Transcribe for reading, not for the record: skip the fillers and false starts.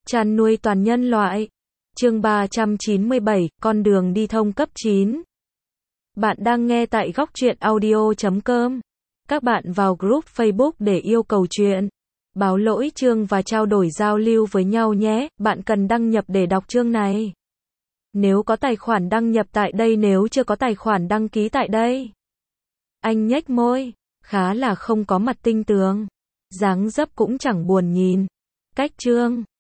Chăn nuôi toàn nhân loại. Chương 397, con đường đi thông cấp 9. Bạn đang nghe tại Góc Truyện Audio.com. Các bạn vào group Facebook để yêu cầu chuyện, báo lỗi chương và trao đổi giao lưu với nhau nhé. Bạn cần đăng nhập để đọc chương này. Nếu có tài khoản đăng nhập tại đây, nếu chưa có tài khoản đăng ký tại đây. Anh nhếch môi, khá là không có mặt tinh tường. Dáng dấp cũng chẳng buồn nhìn. Cách chương